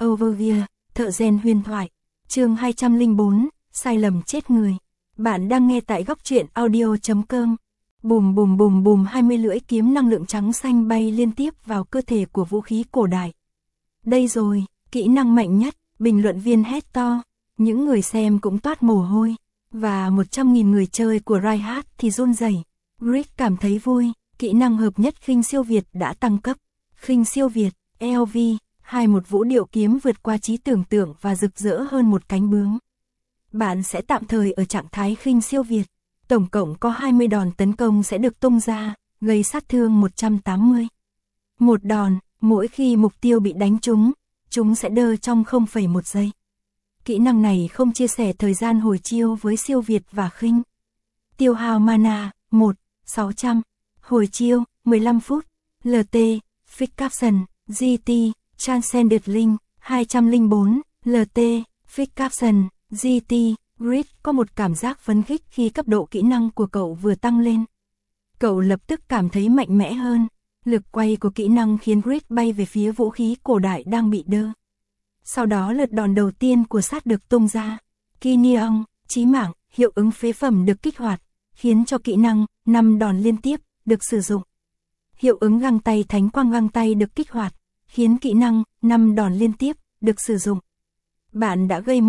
Overview, thợ rèn huyền thoại. Chương 204, sai lầm chết người. Bạn đang nghe tại góc truyện audio.com. Bùm bùm bùm bùm, 20 lưỡi kiếm năng lượng trắng xanh bay liên tiếp vào cơ thể của vũ khí cổ đại. Đây rồi, kỹ năng mạnh nhất, bình luận viên hét to. Những người xem cũng toát mồ hôi. Và 100.000 người chơi của Reinhardt thì run rẩy. Rick cảm thấy vui, kỹ năng hợp nhất khinh siêu việt đã tăng cấp. Khinh siêu việt, LV, một vũ điệu kiếm vượt qua trí tưởng tượng và rực rỡ hơn một cánh bướm. Bạn sẽ tạm thời ở trạng thái khinh siêu việt. Tổng cộng có 20 đòn tấn công sẽ được tung ra, gây sát thương 180. Một đòn, mỗi khi mục tiêu bị đánh trúng, chúng sẽ đơ trong 0,1 giây. Kỹ năng này không chia sẻ thời gian hồi chiêu với siêu việt và khinh. Tiêu hao mana, 600. Hồi chiêu, 15 phút. LT, Fix Caption, GT, Transcended Link, 204. LT, Fix Caption, GT, Grid có một cảm giác phấn khích khi cấp độ kỹ năng của cậu vừa tăng lên. Cậu lập tức cảm thấy mạnh mẽ hơn. Lực quay của kỹ năng khiến Grid bay về phía vũ khí cổ đại đang bị đơ. Sau đó lượt đòn đầu tiên của sát được tung ra. Kinyeong, chí mạng, hiệu ứng phế phẩm được kích hoạt, khiến cho kỹ năng 5 đòn liên tiếp được sử dụng. Hiệu ứng găng tay thánh quang găng tay được kích hoạt, khiến kỹ năng 5 đòn liên tiếp được sử dụng. Bạn đã gây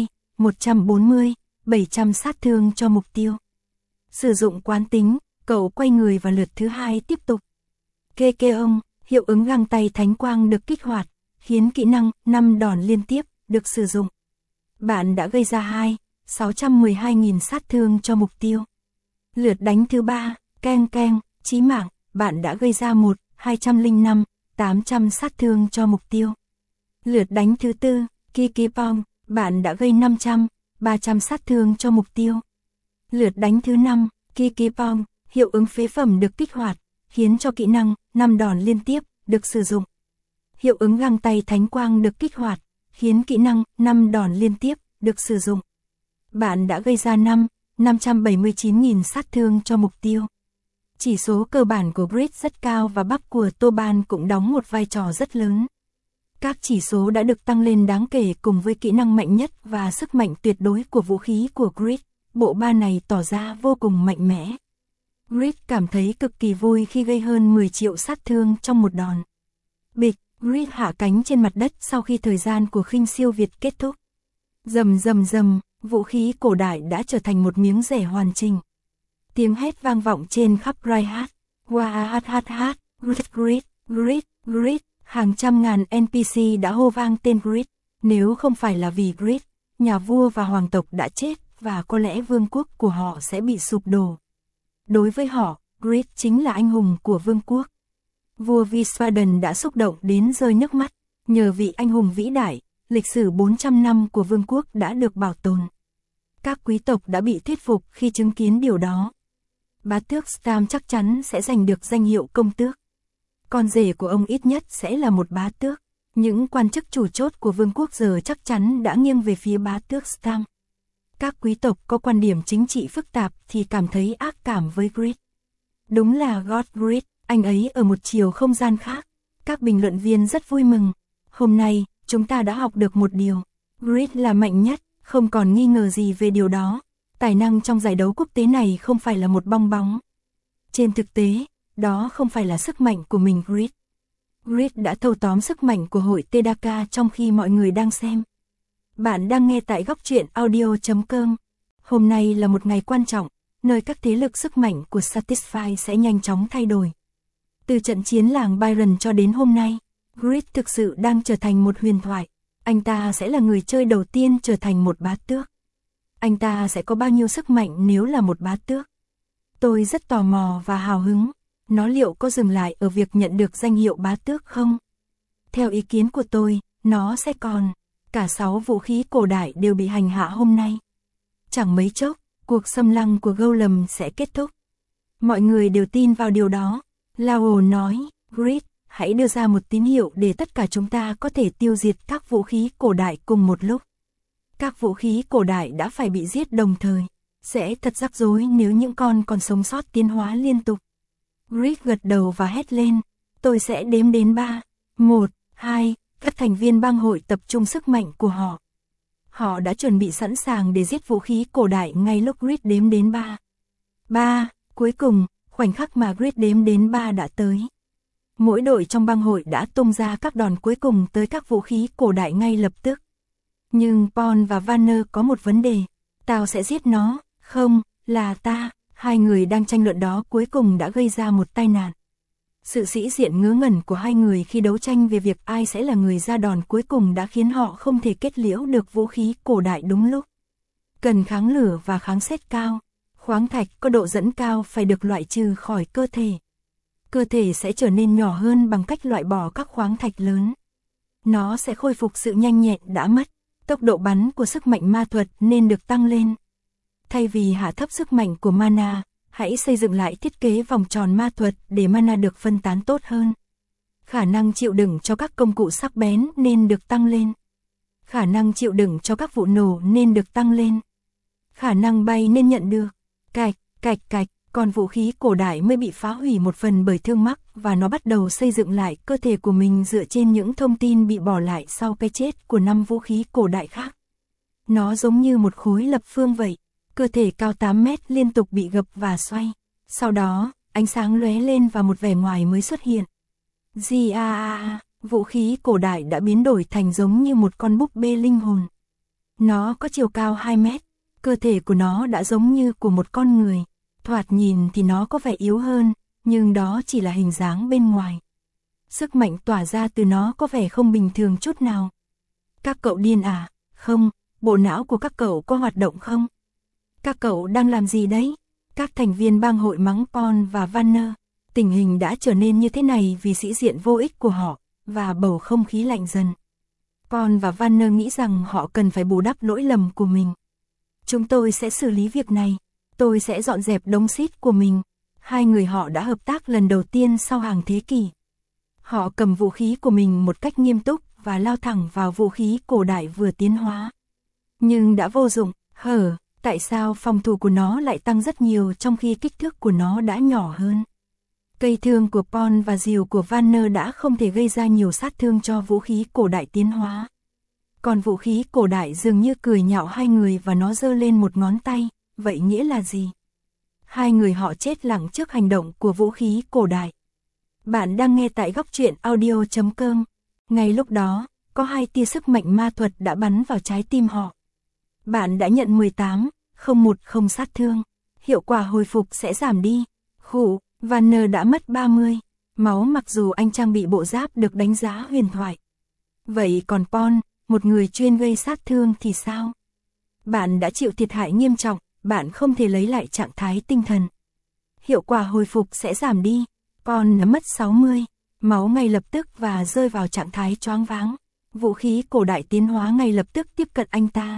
140, 700 sát thương cho mục tiêu. Sử dụng quán tính, cậu quay người vào lượt thứ hai tiếp tục. Kekeong, hiệu ứng găng tay thánh quang được kích hoạt, khiến kỹ năng 5 đòn liên tiếp được sử dụng. Bạn đã gây ra 612.000 sát thương cho mục tiêu. Lượt đánh thứ ba, Keng Keng, chí mạng, bạn đã gây ra 205, 800 sát thương cho mục tiêu. Lượt đánh thứ tư, Kikipong, bạn đã gây 500, 300 sát thương cho mục tiêu. Lượt đánh thứ 5, Kikipong, hiệu ứng phế phẩm được kích hoạt, khiến cho kỹ năng 5 đòn liên tiếp được sử dụng. Hiệu ứng găng tay thánh quang được kích hoạt, khiến kỹ năng 5 đòn liên tiếp được sử dụng. Bạn đã gây ra 579.000 sát thương cho mục tiêu. Chỉ số cơ bản của Grid rất cao và bắp của Toban cũng đóng một vai trò rất lớn. Các chỉ số đã được tăng lên đáng kể cùng với kỹ năng mạnh nhất và sức mạnh tuyệt đối của vũ khí của Grid. Bộ ba này tỏ ra vô cùng mạnh mẽ. Grid cảm thấy cực kỳ vui khi gây hơn 10 triệu sát thương trong một đòn. Bịch, Grid hạ cánh trên mặt đất sau khi thời gian của khinh siêu việt kết thúc. Rầm rầm rầm, vũ khí cổ đại đã trở thành một miếng rẻ hoàn chỉnh. Tiếng hét vang vọng trên khắp Reinhardt. Wahahahat, Grid, Grid, Grid, hàng trăm ngàn NPC đã hô vang tên Grid. Nếu không phải là vì Grid, nhà vua và hoàng tộc đã chết và có lẽ vương quốc của họ sẽ bị sụp đổ. Đối với họ, Grid chính là anh hùng của vương quốc. Vua Visvaden đã xúc động đến rơi nước mắt. Nhờ vị anh hùng vĩ đại, lịch sử 400 năm của vương quốc đã được bảo tồn. Các quý tộc đã bị thuyết phục khi chứng kiến điều đó. Bá tước Stam chắc chắn sẽ giành được danh hiệu công tước. Con rể của ông ít nhất sẽ là một bá tước. Những quan chức chủ chốt của vương quốc giờ chắc chắn đã nghiêng về phía bá tước Stam. Các quý tộc có quan điểm chính trị phức tạp thì cảm thấy ác cảm với Grid. Đúng là God Grid, anh ấy ở một chiều không gian khác. Các bình luận viên rất vui mừng. Hôm nay, chúng ta đã học được một điều. Grid là mạnh nhất, không còn nghi ngờ gì về điều đó. Tài năng trong giải đấu quốc tế này không phải là một bong bóng. Trên thực tế, đó không phải là sức mạnh của mình Grid. Grid đã thâu tóm sức mạnh của hội Tedaka trong khi mọi người đang xem. Bạn đang nghe tại góc truyện audio.com. Hôm nay là một ngày quan trọng, nơi các thế lực sức mạnh của Satisfy sẽ nhanh chóng thay đổi. Từ trận chiến làng Byron cho đến hôm nay, Grid thực sự đang trở thành một huyền thoại. Anh ta sẽ là người chơi đầu tiên trở thành một bá tước. Anh ta sẽ có bao nhiêu sức mạnh nếu là một bá tước? Tôi rất tò mò và hào hứng. Nó liệu có dừng lại ở việc nhận được danh hiệu bá tước không? Theo ý kiến của tôi, nó sẽ còn. Cả 6 vũ khí cổ đại đều bị hành hạ hôm nay. Chẳng mấy chốc, cuộc xâm lăng của Golem sẽ kết thúc. Mọi người đều tin vào điều đó. Lao nói, Grid, hãy đưa ra một tín hiệu để tất cả chúng ta có thể tiêu diệt các vũ khí cổ đại cùng một lúc. Các vũ khí cổ đại đã phải bị giết đồng thời. Sẽ thật rắc rối nếu những con còn sống sót tiến hóa liên tục. Grid gật đầu và hét lên. Tôi sẽ đếm đến 3, 1, 2, Các thành viên bang hội tập trung sức mạnh của họ. Họ đã chuẩn bị sẵn sàng để giết vũ khí cổ đại ngay lúc Grid đếm đến 3. 3. Cuối cùng, khoảnh khắc mà Grid đếm đến 3 đã tới. Mỗi đội trong bang hội đã tung ra các đòn cuối cùng tới các vũ khí cổ đại ngay lập tức. Nhưng Paul và Vanner có một vấn đề. Tao sẽ giết nó, không, là ta. Hai người đang tranh luận đó cuối cùng đã gây ra một tai nạn. Sự sĩ diện ngớ ngẩn của hai người khi đấu tranh về việc ai sẽ là người ra đòn cuối cùng đã khiến họ không thể kết liễu được vũ khí cổ đại đúng lúc. Cần kháng lửa và kháng sét cao. Khoáng thạch có độ dẫn cao phải được loại trừ khỏi cơ thể. Cơ thể sẽ trở nên nhỏ hơn bằng cách loại bỏ các khoáng thạch lớn. Nó sẽ khôi phục sự nhanh nhẹn đã mất. Tốc độ bắn của sức mạnh ma thuật nên được tăng lên. Thay vì hạ thấp sức mạnh của mana, hãy xây dựng lại thiết kế vòng tròn ma thuật để mana được phân tán tốt hơn. Khả năng chịu đựng cho các công cụ sắc bén nên được tăng lên. Khả năng chịu đựng cho các vụ nổ nên được tăng lên. Khả năng bay nên nhận được. Cạch, cạch cạch, còn vũ khí cổ đại mới bị phá hủy một phần bởi thương mắc và nó bắt đầu xây dựng lại cơ thể của mình dựa trên những thông tin bị bỏ lại sau cái chết của 5 vũ khí cổ đại khác. Nó giống như một khối lập phương vậy. Cơ thể cao 8 mét liên tục bị gập và xoay. Sau đó, ánh sáng lóe lên và một vẻ ngoài mới xuất hiện. Vũ khí cổ đại đã biến đổi thành giống như một con búp bê linh hồn. Nó có chiều cao 2 mét. Cơ thể của nó đã giống như của một con người. Thoạt nhìn thì nó có vẻ yếu hơn, nhưng đó chỉ là hình dáng bên ngoài. Sức mạnh tỏa ra từ nó có vẻ không bình thường chút nào. Các cậu điên à? Không, bộ não của các cậu có hoạt động không? Các cậu đang làm gì đấy? Các thành viên bang hội mắng Paul và Vanner. Tình hình đã trở nên như thế này vì sĩ diện vô ích của họ, và bầu không khí lạnh dần. Paul và Vanner nghĩ rằng họ cần phải bù đắp lỗi lầm của mình. Chúng tôi sẽ xử lý việc này. Tôi sẽ dọn dẹp đống xít của mình. Hai người họ đã hợp tác lần đầu tiên sau hàng thế kỷ. Họ cầm vũ khí của mình một cách nghiêm túc và lao thẳng vào vũ khí cổ đại vừa tiến hóa. Nhưng đã vô dụng. Tại sao phòng thủ của nó lại tăng rất nhiều trong khi kích thước của nó đã nhỏ hơn? Cây thương của Paul và rìu của Vanner đã không thể gây ra nhiều sát thương cho vũ khí cổ đại tiến hóa. Còn vũ khí cổ đại dường như cười nhạo hai người và nó giơ lên một ngón tay, vậy nghĩa là gì? Hai người họ chết lặng trước hành động của vũ khí cổ đại. Bạn đang nghe tại góc truyện audio.com. Ngay lúc đó, có 2 tia sức mạnh ma thuật đã bắn vào trái tim họ. Bạn đã nhận 18,010 sát thương. Hiệu quả hồi phục sẽ giảm đi. Vanner đã mất 30 máu mặc dù anh trang bị bộ giáp được đánh giá huyền thoại. Vậy còn Paul, một người chuyên gây sát thương thì sao? Bạn đã chịu thiệt hại nghiêm trọng, bạn không thể lấy lại trạng thái tinh thần. Hiệu quả hồi phục sẽ giảm đi. Paul đã mất 60 máu ngay lập tức và rơi vào trạng thái choáng váng. Vũ khí cổ đại tiến hóa ngay lập tức tiếp cận anh ta.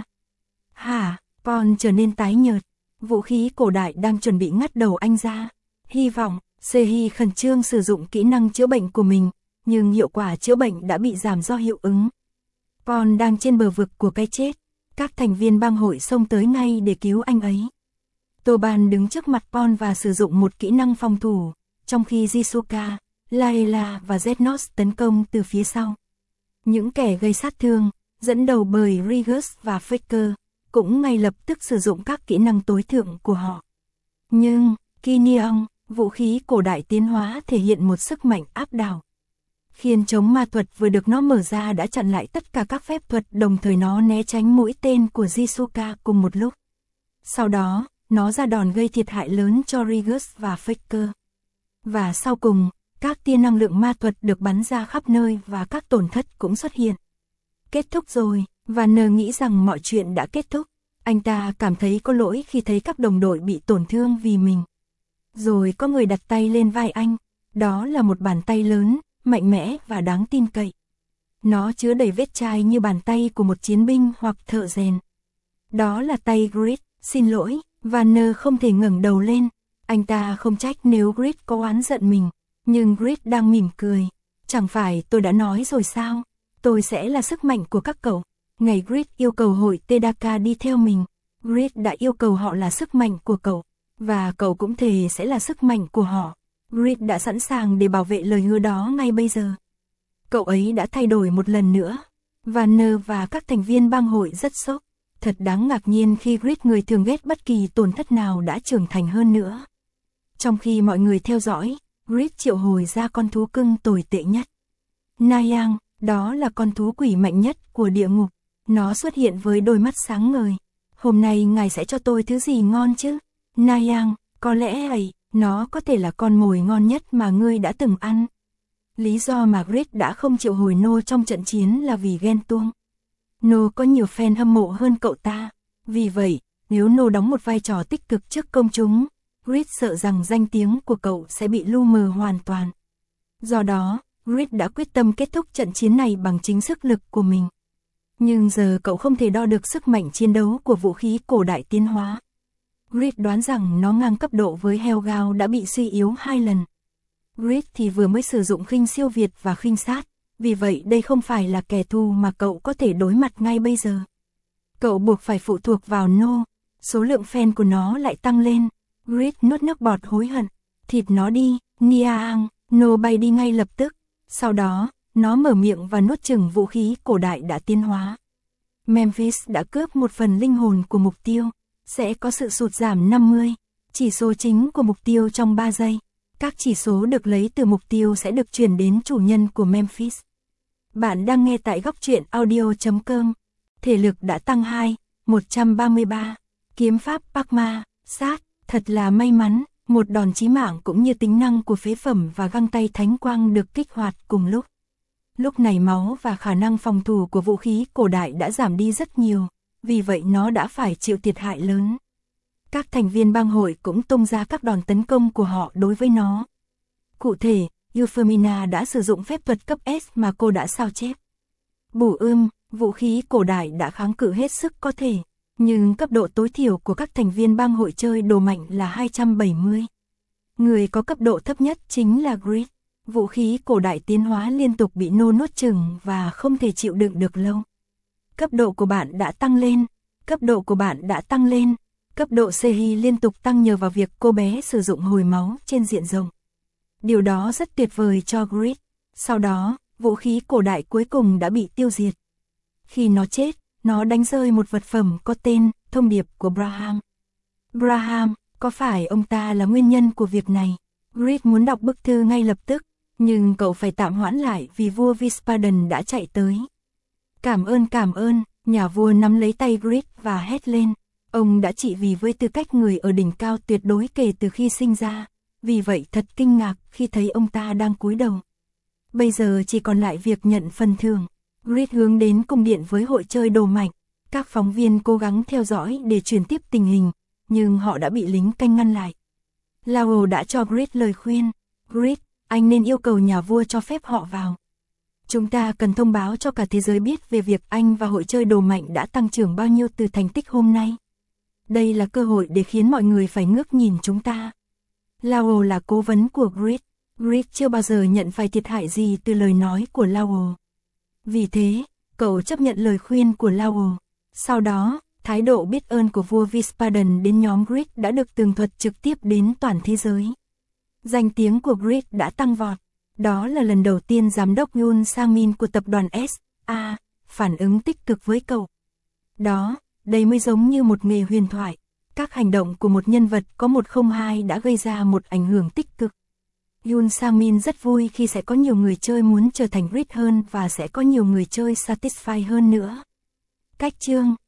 Paul trở nên tái nhợt. Vũ khí cổ đại đang chuẩn bị ngắt đầu anh ra. Hy vọng, Sehi khẩn trương sử dụng kỹ năng chữa bệnh của mình, nhưng hiệu quả chữa bệnh đã bị giảm do hiệu ứng. Paul đang trên bờ vực của cái chết. Các thành viên bang hội xông tới ngay để cứu anh ấy. Toban đứng trước mặt Paul và sử dụng một kỹ năng phòng thủ, trong khi Jisuka, Laela và Zednos tấn công từ phía sau. Những kẻ gây sát thương, dẫn đầu bởi Rigus và Faker, cũng ngay lập tức sử dụng các kỹ năng tối thượng của họ. Nhưng, Kinyeong, vũ khí cổ đại tiến hóa thể hiện một sức mạnh áp đảo. Khiên chống ma thuật vừa được nó mở ra đã chặn lại tất cả các phép thuật, đồng thời nó né tránh mũi tên của Jisuka cùng một lúc. Sau đó, nó ra đòn gây thiệt hại lớn cho Rigus và Faker. Và sau cùng, các tia năng lượng ma thuật được bắn ra khắp nơi và các tổn thất cũng xuất hiện. Kết thúc rồi, Vanner nghĩ rằng mọi chuyện đã kết thúc. Anh ta cảm thấy có lỗi khi thấy các đồng đội bị tổn thương vì mình. Rồi có người đặt tay lên vai anh. Đó là một bàn tay lớn, mạnh mẽ và đáng tin cậy. Nó chứa đầy vết chai như bàn tay của một chiến binh hoặc thợ rèn. Đó là tay Grid. Xin lỗi, Vanner không thể ngẩng đầu lên. Anh ta không trách nếu Grid có oán giận mình. Nhưng Grid đang mỉm cười. Chẳng phải tôi đã nói rồi sao? Tôi sẽ là sức mạnh của các cậu. Ngày Grid yêu cầu hội Tedaka đi theo mình, Grid đã yêu cầu họ là sức mạnh của cậu. Và cậu cũng thề sẽ là sức mạnh của họ. Grid đã sẵn sàng để bảo vệ lời hứa đó ngay bây giờ. Cậu ấy đã thay đổi một lần nữa. Vanner và các thành viên bang hội rất sốc. Thật đáng ngạc nhiên khi Grid, người thường ghét bất kỳ tổn thất nào, đã trưởng thành hơn nữa. Trong khi mọi người theo dõi, Grid triệu hồi ra con thú cưng tồi tệ nhất. Nayang, đó là con thú quỷ mạnh nhất của địa ngục. Nó xuất hiện với đôi mắt sáng ngời. Hôm nay ngài sẽ cho tôi thứ gì ngon chứ? Nayang, có lẽ ấy, nó có thể là con mồi ngon nhất mà ngươi đã từng ăn. Lý do mà Grid đã không triệu hồi No trong trận chiến là vì ghen tuông. No có nhiều fan hâm mộ hơn cậu ta. Vì vậy, nếu No đóng một vai trò tích cực trước công chúng, Grid sợ rằng danh tiếng của cậu sẽ bị lu mờ hoàn toàn. Do đó, Grid đã quyết tâm kết thúc trận chiến này bằng chính sức lực của mình. Nhưng giờ cậu không thể đo được sức mạnh chiến đấu của vũ khí cổ đại tiến hóa. Grid đoán rằng nó ngang cấp độ với Helgao đã bị suy yếu 2 lần. Grid thì vừa mới sử dụng khinh siêu việt và khinh sát, vì vậy đây không phải là kẻ thù mà cậu có thể đối mặt ngay bây giờ. Cậu buộc phải phụ thuộc vào No, số lượng fan của nó lại tăng lên. Grid nuốt nước bọt hối hận, thịt nó đi, Niang. No bay đi ngay lập tức, sau đó, nó mở miệng và nuốt chửng vũ khí cổ đại đã tiến hóa. Memphis đã cướp một phần linh hồn của mục tiêu, sẽ có sự sụt giảm 50, chỉ số chính của mục tiêu trong 3 giây. Các chỉ số được lấy từ mục tiêu sẽ được chuyển đến chủ nhân của Memphis. Bạn đang nghe tại góc truyện audio.com. Thể lực đã tăng 2, 133. Kiếm pháp Parkma, sát, thật là may mắn. Một đòn chí mạng cũng như tính năng của phế phẩm và găng tay thánh quang được kích hoạt cùng lúc. Lúc này máu và khả năng phòng thủ của vũ khí cổ đại đã giảm đi rất nhiều, vì vậy nó đã phải chịu thiệt hại lớn. Các thành viên bang hội cũng tung ra các đòn tấn công của họ đối với nó. Cụ thể, Euphemina đã sử dụng phép thuật cấp S mà cô đã sao chép. Bù vũ khí cổ đại đã kháng cự hết sức có thể. Nhưng cấp độ tối thiểu của các thành viên bang hội chơi đồ mạnh là 270. Người có cấp độ thấp nhất chính là Grid. Vũ khí cổ đại tiến hóa liên tục bị No nuốt chửng và không thể chịu đựng được lâu. Cấp độ của bạn đã tăng lên. Cấp độ của bạn đã tăng lên. Cấp độ Sehi liên tục tăng nhờ vào việc cô bé sử dụng hồi máu trên diện rộng. Điều đó rất tuyệt vời cho Grid. Sau đó, vũ khí cổ đại cuối cùng đã bị tiêu diệt. Khi nó chết, nó đánh rơi một vật phẩm có tên Thông điệp của Braham. Braham, có phải ông ta là nguyên nhân của việc này? Grid muốn đọc bức thư ngay lập tức, nhưng cậu phải tạm hoãn lại vì vua Vispadan đã chạy tới. Cảm ơn, nhà vua nắm lấy tay Grid và hét lên. Ông đã trị vì với tư cách người ở đỉnh cao tuyệt đối kể từ khi sinh ra, vì vậy thật kinh ngạc khi thấy ông ta đang cúi đầu. Bây giờ chỉ còn lại việc nhận phần thưởng. Grid hướng đến cung điện với hội chơi đồ mạnh. Các phóng viên cố gắng theo dõi để truyền tiếp tình hình, nhưng họ đã bị lính canh ngăn lại. Lao đã cho Grid lời khuyên. Grid, anh nên yêu cầu nhà vua cho phép họ vào. Chúng ta cần thông báo cho cả thế giới biết về việc anh và hội chơi đồ mạnh đã tăng trưởng bao nhiêu từ thành tích hôm nay. Đây là cơ hội để khiến mọi người phải ngước nhìn chúng ta. Lao là cố vấn của Grid. Grid chưa bao giờ nhận phải thiệt hại gì từ lời nói của Lao. Vì thế, cậu chấp nhận lời khuyên của Lao. Sau đó, thái độ biết ơn của vua Vispadan đến nhóm Grid đã được tường thuật trực tiếp đến toàn thế giới. Danh tiếng của Grid đã tăng vọt. Đó là lần đầu tiên giám đốc Yoon Sang-min của tập đoàn S.A. phản ứng tích cực với cậu. Đây mới giống như một nghề huyền thoại. Các hành động của một nhân vật có 102 đã gây ra một ảnh hưởng tích cực. Yoon Sang-min rất vui khi sẽ có nhiều người chơi muốn trở thành Grid hơn và sẽ có nhiều người chơi Satisfy hơn nữa. Cách chương